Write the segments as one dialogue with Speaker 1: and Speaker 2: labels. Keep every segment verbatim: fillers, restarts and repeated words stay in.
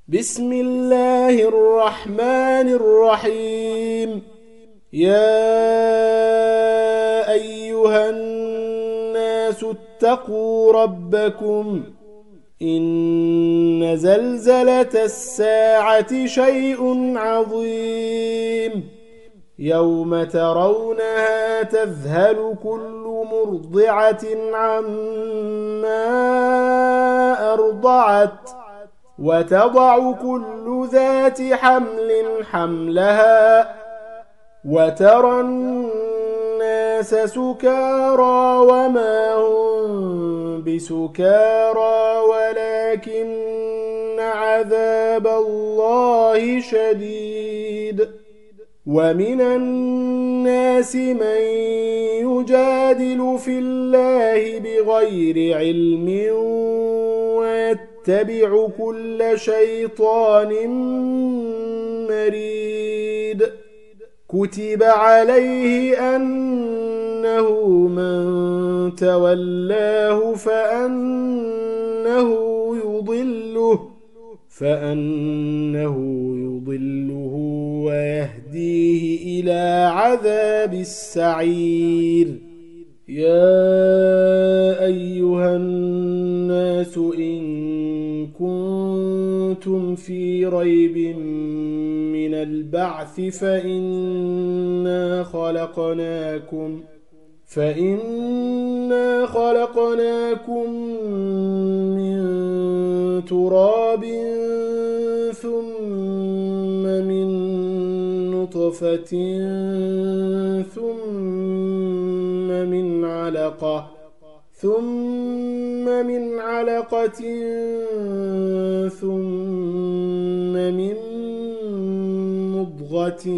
Speaker 1: بسم الله الرحمن الرحيم. يا أيها الناس اتقوا ربكم إن زلزلة الساعة شيء عظيم يوم ترونها تذهل كل مرضعة عما أرضعت وتضع كل ذات حمل حملها وترى الناس سكارى وما هم بسكارى ولكن عذاب الله شديد. ومن الناس من يجادل في الله بغير علم ويتبع كل شيطان مريد. كتب عليه أنه من تولاه فأنه يضله فأنه يضله ويهديه إلى عذاب السعير. يا أيها الناس إن كنتم في ريب من البعث فإنا خلقناكم فإنا خلقناكم من تراب ثم من نطفة ثم من علقة ثم من علقة ثم من مضغة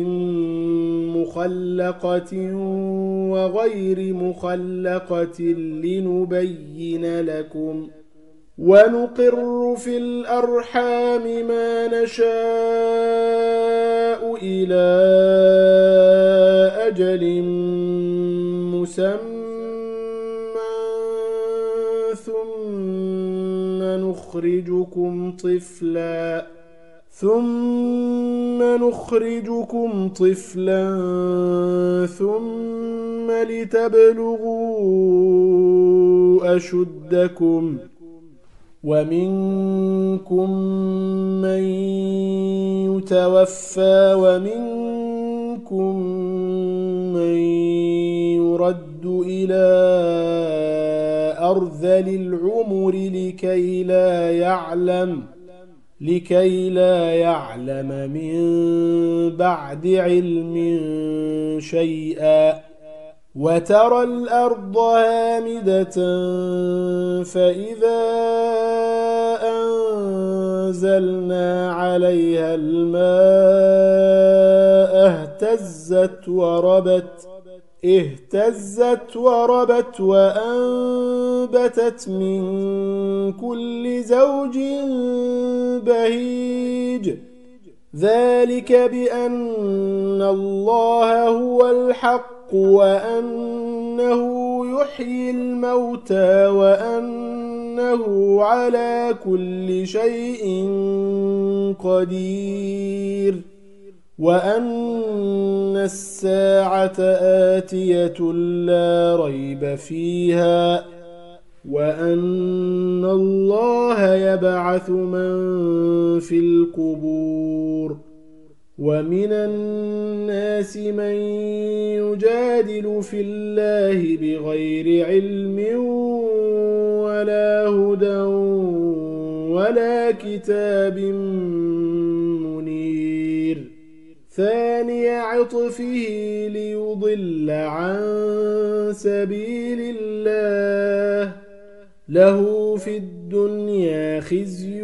Speaker 1: مخلقة وغير مخلقة لنبين لكم ونقر في الأرحام ما نشاء إلى أجل مسمى ثم نخرجكم طفلا ثم نخرجكم طفلا ثم لتبلغوا أشدكم ومنكم من يتوفى ومنكم من يرد إلى أرذل العمر لكي لا يعلم لكي لا يعلم من بعد علم شيئا. وترى الأرض هامدة فإذا أنزلنا عليها الماء اهتزت وربت اهتزت وربت وأنبتت من كل زوج بهيج. ذلك بأن الله هو الحق وأنه يحيي الموتى وأنه على كل شيء قدير وأن الساعة آتية لا ريب فيها وأن الله يبعث من في القبور. ومن الناس من يجادل في الله بغير علم ولا هدى ولا كتاب منير. ثاني عطفه ليضل عن سبيل الله له في الدنيا خزي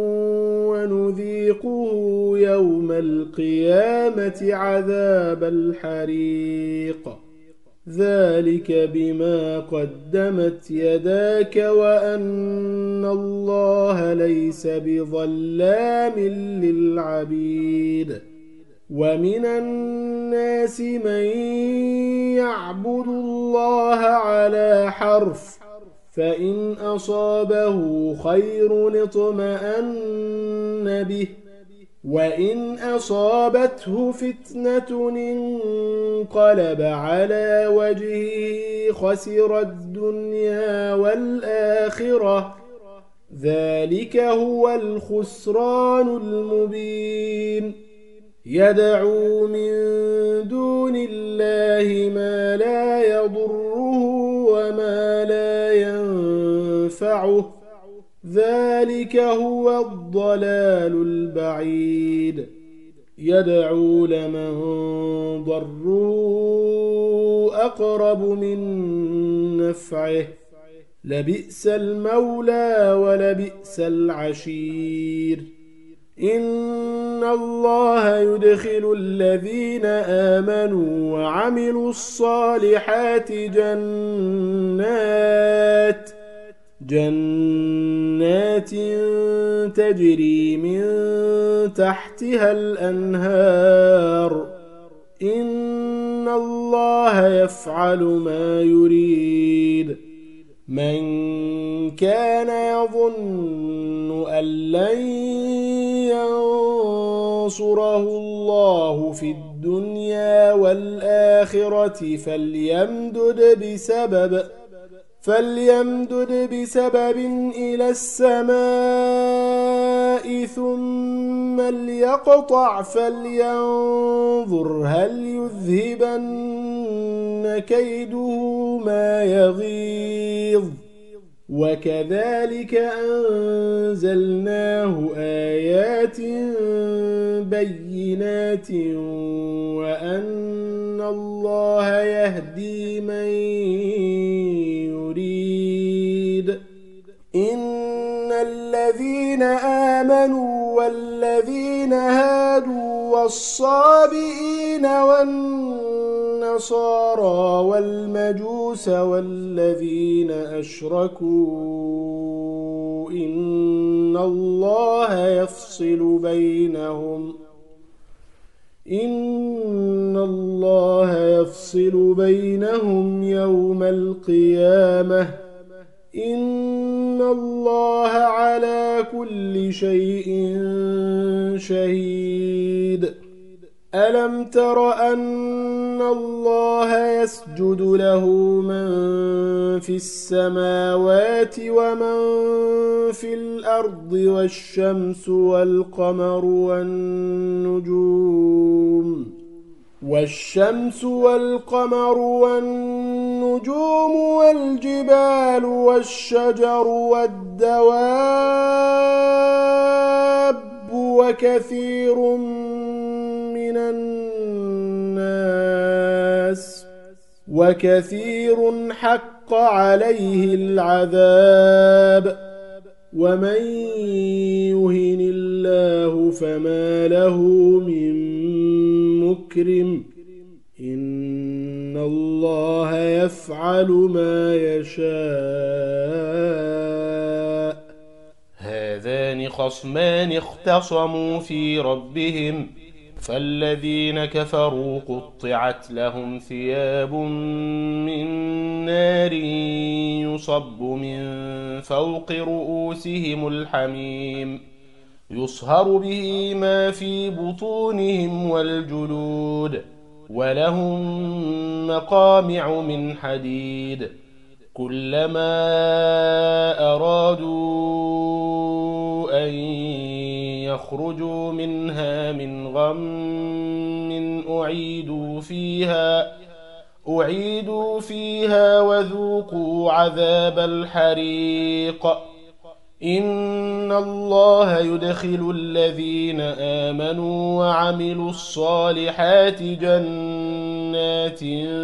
Speaker 1: ونذيقه يوم القيامة عذاب الحريق. ذلك بما قدمت يداك وأن الله ليس بظلام للعبيد. ومن الناس من يعبد الله على حرف فإن أصابه خير اطمأن به وإن أصابته فتنة انقلب على وجهه خسر الدنيا والآخرة ذلك هو الخسران المبين يدعو من دون الله ما لا يضره وما لا ينفعه ذلك هو الضلال البعيد يدعو لمن ضره أقرب من نفعه لبئس المولى ولبئس العشير إن الله يدخل الذين آمنوا وعملوا الصالحات جنات جنات تجري من تحتها الأنهار إن الله يفعل ما يريد من كان يظن أن لن ينصره الله في الدنيا والآخرة فليمدد بسبب فليمدد بسبب إلى السماء ثم ليقطع فلينظر هل يذهبن كيده ما يغيظ وكذلك أنزلناه آيات بينات وأن الله يهدي من يريد إن الذين آمنوا والذين هادوا والصابئين والنصارى والمجوس والذين أشركوا إن الله يفصل بينهم إن الله يفصل بينهم يوم القيامة إن الله على كل شيء شهيد ألم تر أن الله يسجد له من في السماوات ومن في الأرض والشمس والقمر والنجوم والشمس والقمر والنجوم والجبال والشجر والدواب وكثير من الناس وكثير حق عليه العذاب ومن يهن الله فما له من مكرم إن الله يفعل ما يشاء
Speaker 2: هذان خصمان اختصموا في ربهم فالذين كفروا قطعت لهم ثياب من نار يصب من فوق رؤوسهم الحميم يصهر به ما في بطونهم والجلود ولهم مقامع من حديد كلما أرادوا أن يخرجوا منها من غم أعيدوا فيها أعيدوا فيها وذوقوا عذاب الحريق إن الله يدخل الذين آمنوا وعملوا الصالحات جنات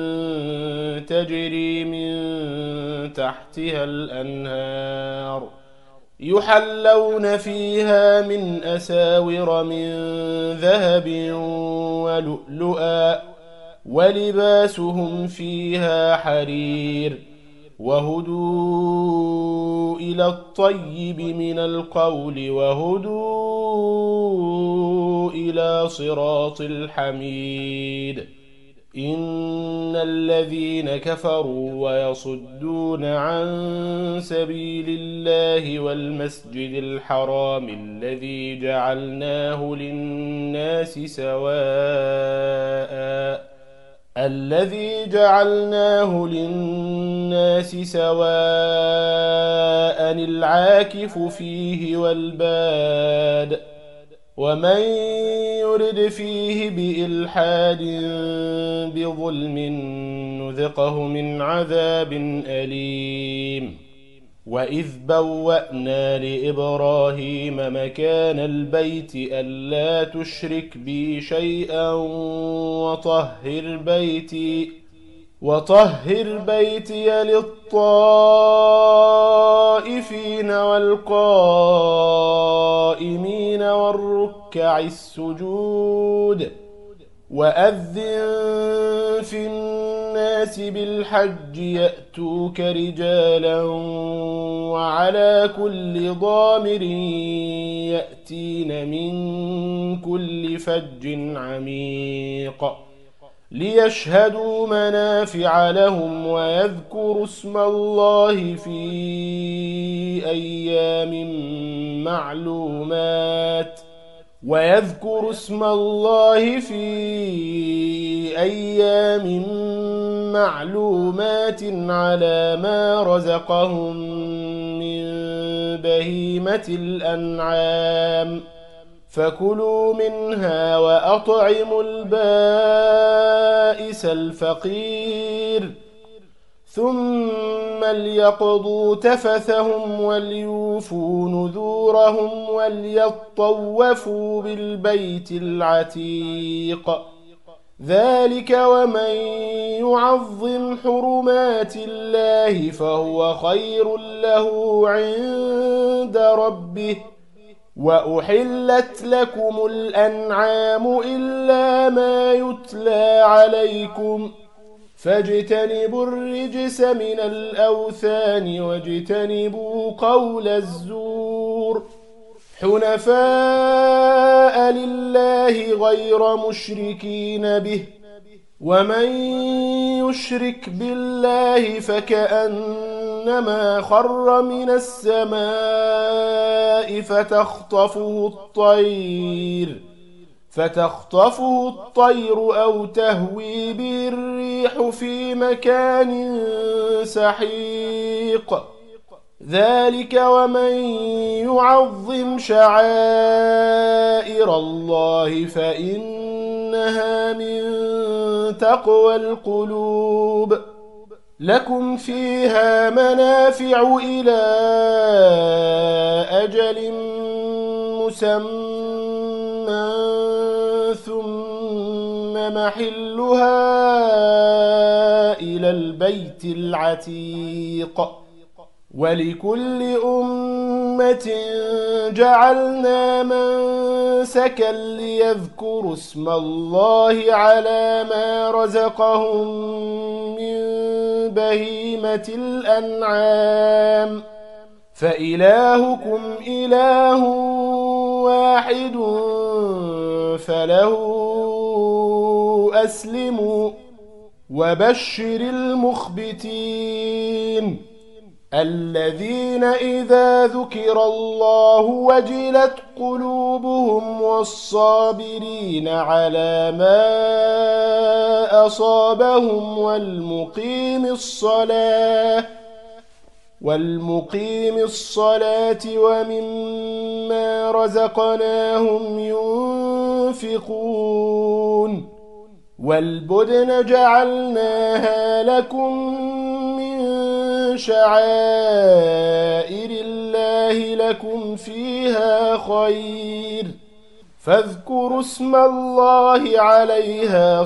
Speaker 2: تجري من تحتها الأنهار يحلون فيها من أساور من ذهب ولؤلؤا ولباسهم فيها حرير وهدوا إلى الطيب من القول وهدوا إلى صراط الحميد إن الذين كفروا ويصدون عن سبيل الله والمسجد الحرام الذي جعلناه للناس سواء الذي جعلناه للناس سواء العاكف فيه والباد ومن يرد فيه بإلحاد بظلم نذقه من عذاب أليم وإذ بوأنا لإبراهيم مكان البيت ألا تشرك بي شيئا وطهر بيتي وطهر بيتي للطائفين والقائمين والركع السجود وأذن في الناس بالحج يأتوك رجالا وعلى كل ضامر يأتين من كل فج عميق ليشهدوا منافع لهم ويذكروا اسم الله في أيام معلومات ويذكروا اسم الله في أيام معلومات على ما رزقهم من بهيمة الأنعام فكلوا منها وأطعموا البائس الفقير ثم ليقضوا تفثهم وليوفوا نذورهم وليطوفوا بالبيت العتيق ذلك ومن يعظم حرمات الله فهو خير له عند ربه وأحلت لكم الأنعام إلا ما يتلى عليكم فاجتنبوا الرجس من الأوثان واجتنبوا قول الزور حنفاء لله غير مشركين به ومن يشرك بالله فكأنما خر من السماء فتخطفه الطير فتخطفه الطير أو تهوي به الريح في مكان سحيق ذلك ومن يعظم شعائر الله فإنها من تقوى القلوب لكم فيها منافع إلى أجل مسمى ثم محلها إلى البيت العتيق ولكل أمة جعلنا منسكا ليذكروا اسم الله على ما رزقهم من بهيمة الأنعام فإلهكم إله واحد فله أسلموا وبشر المخبتين الذين إذا ذكر الله وجلت قلوبهم والصابرين على ما أصابهم والمقيم الصلاة والمقيم الصلاة ومما رزقناهم ينفقون والبدن جعلناها لكم شعائر الله لكم فيها خير فاذكروا اسم الله عليها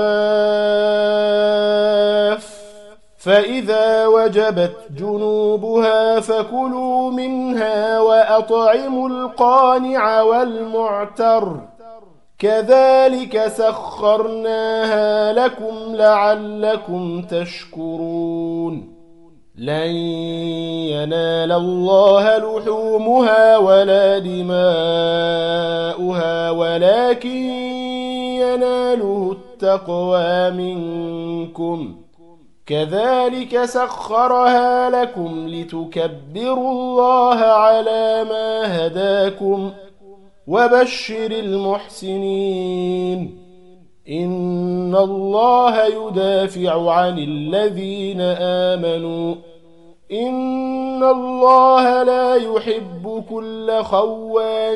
Speaker 2: صواف فإذا وجبت جنوبها فكلوا منها وأطعموا القانع والمعتر كذلك سخرناها لكم لعلكم تشكرون لن ينال الله لحومها ولا دماؤها ولكن يناله التقوى منكم كذلك سخرها لكم لتكبروا الله على ما هداكم وبشر المحسنين إن الله يدافع عن الذين آمنوا إن الله لا يحب كل خوان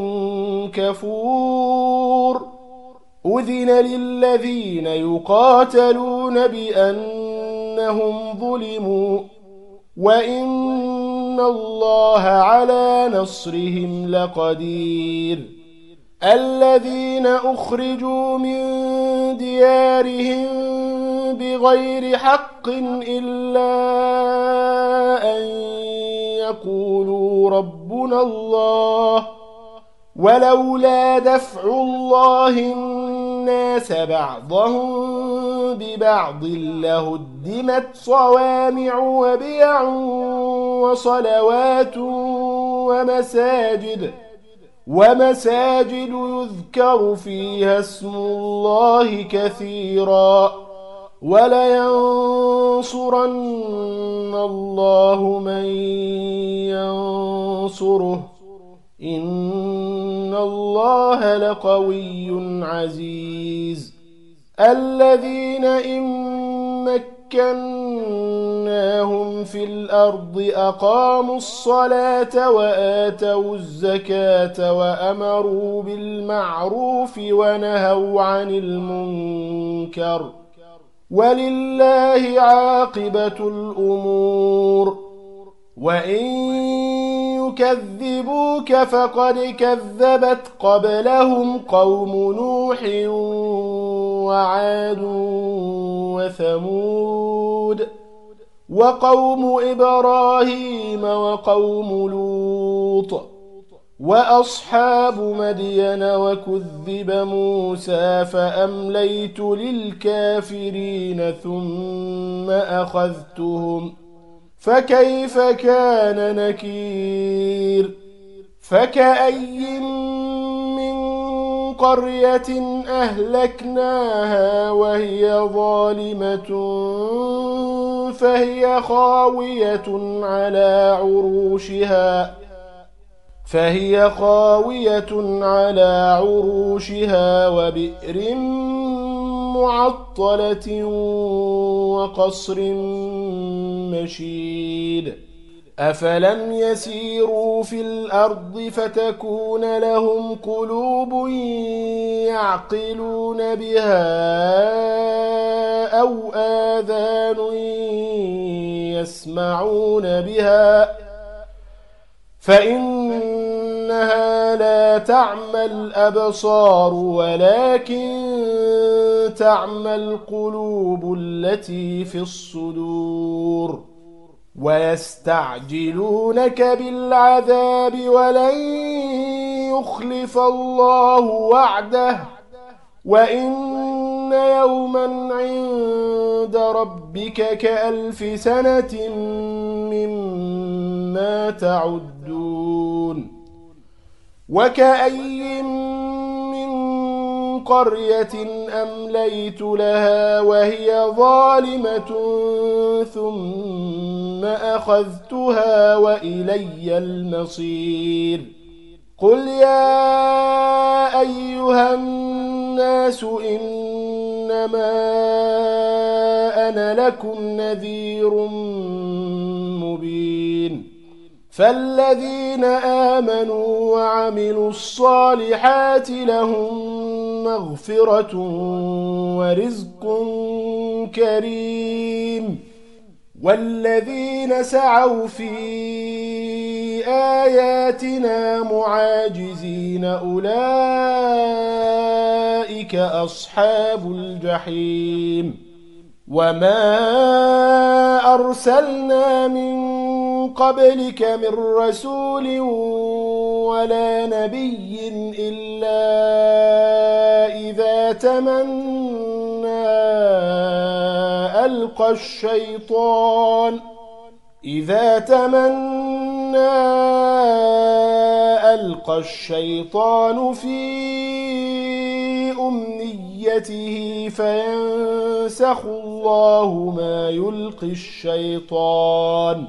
Speaker 2: كفور أذن للذين يقاتلون بأنهم ظلموا وإن الله على نصرهم لقدير الذين أخرجوا من ديارهم بغير حق إلا أن يقولوا ربنا الله ولولا دفع الله الناس بعضهم ببعض لهدمت صوامع وبيع وصلوات ومساجد ومساجد يذكر فيها اسم الله كثيرا ولينصرن الله من ينصره إن الله لقوي عزيز الذين إن مكناهم في الأرض أقاموا الصلاة وآتوا الزكاة وأمروا بالمعروف ونهوا عن المنكر ولله عاقبة الأمور وإن يكذبوك فقد كذبت قبلهم قوم نوح وعاد وثمود وقوم إبراهيم وقوم لوط وأصحاب مدين وكذب موسى فأمليت للكافرين ثم أخذتهم فكيف كان نكير فكأي من قرية أهلكناها وهي ظالمة فهي خاوية على عروشها فهي خاوية على عروشها وبئر معطلة وقصر مشيد أفلم يسيروا في الأرض فتكون لهم قلوب يعقلون بها أو آذان يسمعون بها فإنها لا تعمى الأبصار ولكن تعمى القلوب التي في الصدور ويستعجلونك بالعذاب ولن يخلف الله وعده وإن يوما عند ربك كألف سنة مما تعدون وكأي من قرية أمليت لها وهي ظالمة ثم أخذتها وإلي المصير قل يا أيها الناس إنما أنا لكم نذير مبين فالذين آمنوا وعملوا الصالحات لهم مغفرة ورزق كريم والذين سعوا في آياتنا معاجزين أولئك أصحاب الجحيم وما أرسلنا من قبلك من رسول ولا نبي إلا إذا تمنى ألقى الشيطان إذا تمنى ألقى الشيطان في أمنيته
Speaker 1: أمنيته فينسخ الله ما يلقي الشيطان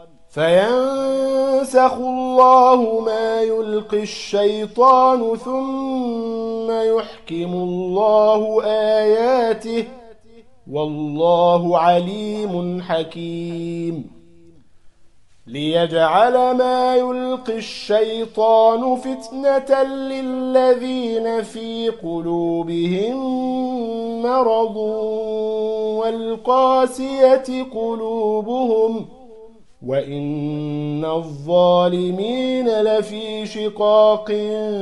Speaker 1: فينسخ الله ما يلقي الشيطان ثم يحكم الله آياته والله عليم حكيم ليجعل ما يلقي الشيطان فتنة للذين في قلوبهم مرض والقاسية قلوبهم وإن الظالمين لفي شقاق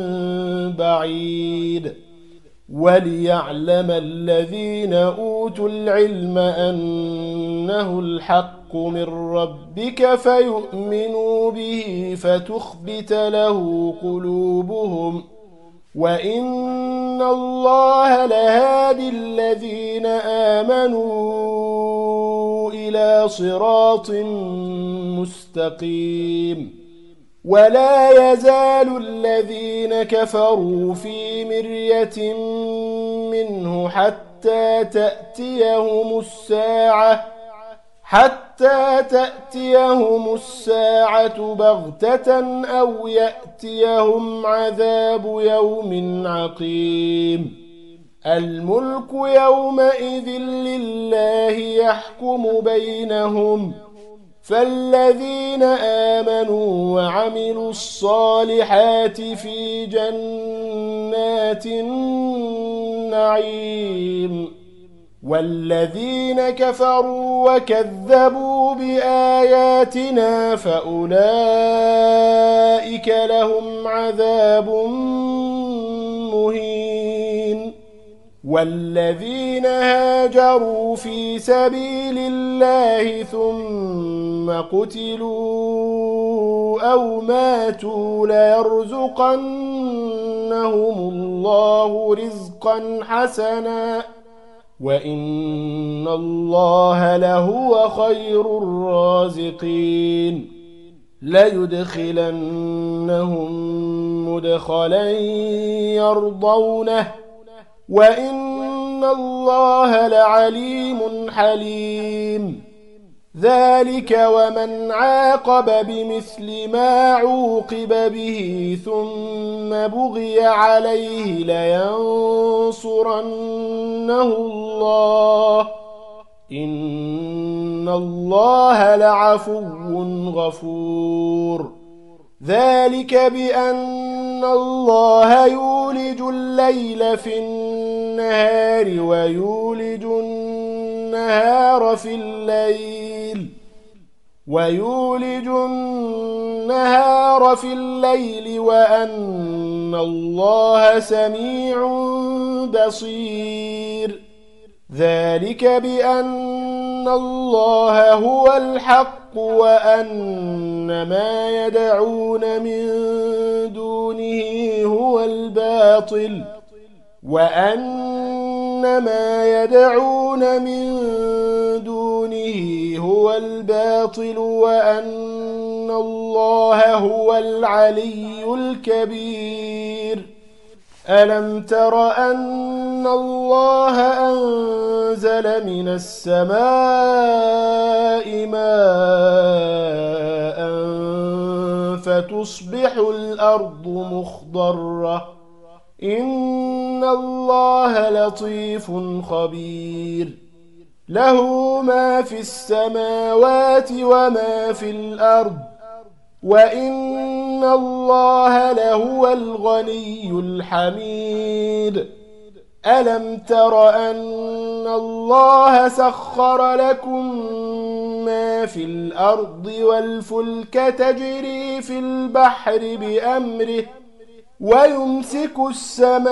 Speaker 1: بعيد وليعلم الذين أوتوا العلم أنه الحق من ربك فيؤمنوا به فتخبت له قلوبهم وإن الله لهادي الذين آمنوا إلى صراط مستقيم ولا يزال الذين كفروا في مرية منه حتى تأتيهم الساعة حتى تأتيهم الساعة بغتة أو يأتيهم عذاب يوم عقيم الملك يومئذ لله يحكم بينهم فالذين آمنوا وعملوا الصالحات في جنات النعيم والذين كفروا وكذبوا بآياتنا فأولئك لهم عذاب مهين والذين هاجروا في سبيل الله ثم قتلوا أو ماتوا ليرزقنهم الله رزقا حسنا وإن الله لهو خير الرازقين ليدخلنهم مدخلا يرضونه وإن الله لعليم حليم ذلك ومن عاقب بمثل ما عوقب به ثم بغي عليه لينصرنه الله إن الله لعفو غفور ذلك بأن الله يولج الليل في النهار ويولج النهار في الليل ويولج النهار في الليل وأن الله سميع بصير ذلك بأن الله هو الحق وأن ما يدعون من دونه هو الباطل وأن ما يدعون من دونه هو الباطل وأن الله هو العلي الكبير ألم تر أن الله أنزل من السماء ماء فتصبح الأرض مخضرة إن الله لطيف خبير له ما في السماوات وما في الأرض وإن الله لهو الغني الحميد ألم تر أن الله سخر لكم ما في الأرض والفلك تجري في البحر بأمره ويمسك السماء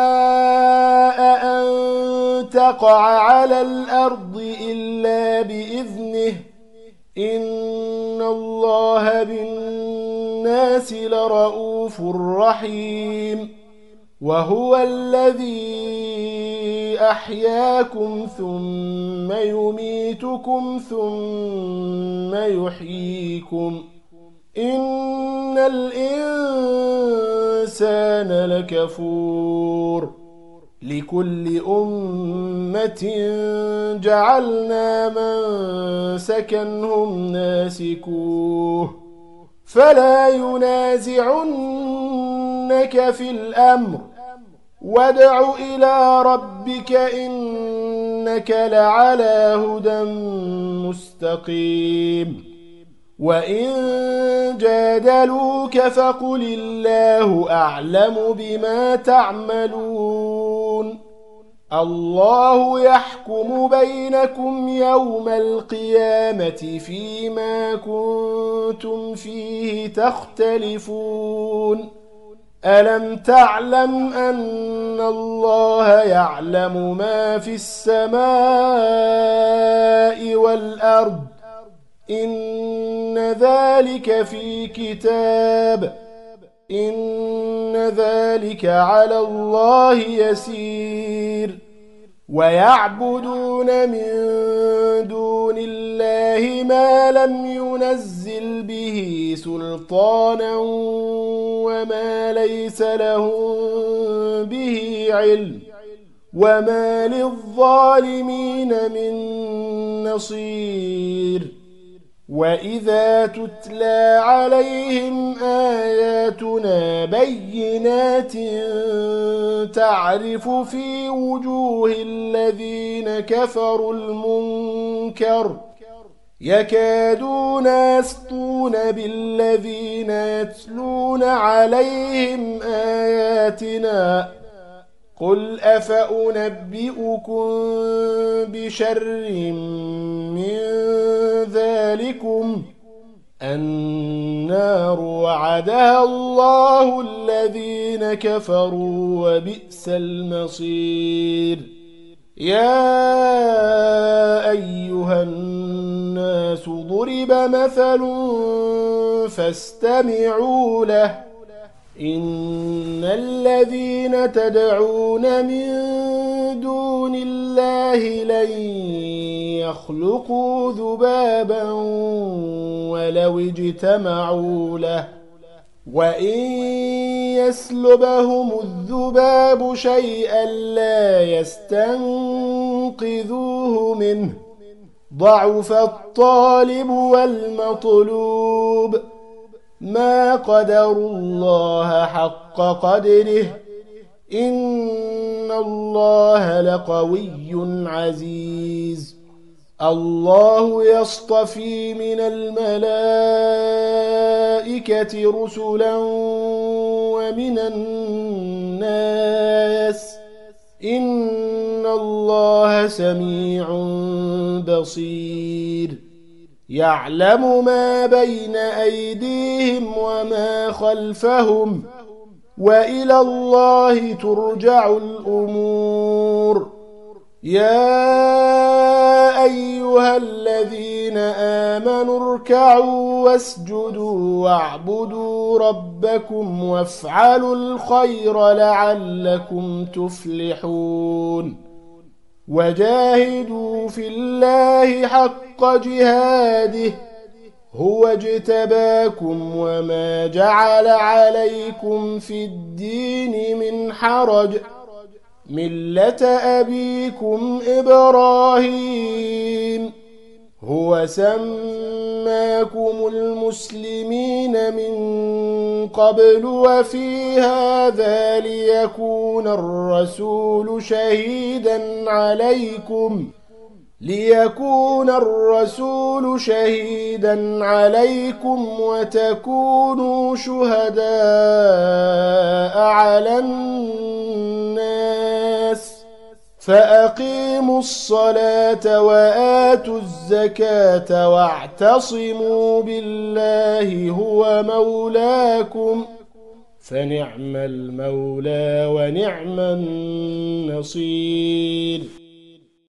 Speaker 1: أن تقع على الأرض إلا بإذنه إن الله بالناس لرؤوف رحيم وهو الذي أحياكم ثم يميتكم ثم يحييكم إن الإنسان لكفور لكل أمة جعلنا منسكا هم ناسكوه فلا ينازعنك في الأمر وادع إلى ربك إنك لعلى هدى مستقيم وإن جادلوك فقل الله أعلم بما تعملون الله يحكم بينكم يوم القيامة فيما كنتم فيه تختلفون ألم تعلم أن الله يعلم ما في السماء والأرض إن ذلك في كتاب إن ذلك على الله يسير ويعبدون من دون الله ما لم ينزل به سلطانا وما ليس لهم به علم وما للظالمين من نصير وإذا تتلى عليهم آياتنا بينات تعرف في وجوه الذين كفروا المنكر يكادون يسطون بالذين يتلون عليهم آياتنا قل أفأنبئكم بشر من ذلكم النار وعدها الله الذين كفروا وبئس المصير يا أيها الناس ضرب مثل فاستمعوا له إن الذين تدعون من دون الله لن يخلقوا ذبابا ولو اجتمعوا له وإن يسلبهم الذباب شيئا لا يستنقذوه منه ضعف الطالب والمطلوب ما قدروا الله حق قدره إن الله لقوي عزيز الله يصطفي من الملائكة رسلا ومن الناس إن الله سميع بصير يعلم ما بين أيديهم وما خلفهم وإلى الله ترجع الأمور يا أيها الذين آمنوا اركعوا واسجدوا واعبدوا ربكم وافعلوا الخير لعلكم تفلحون وجاهدوا في الله حق جهاده هو اجتباكم وما جعل عليكم في الدين من حرج ملة أبيكم إبراهيم هو سماكم المسلمين من قبل وفي هذا ليكون الرسول شهيدا عليكم ليكون الرسول شهيدا عليكم وتكونوا شهداء على الناس فأقيموا الصلاة وآتوا الزكاة واعتصموا بالله هو مولاكم فنعم المولى ونعم النصير.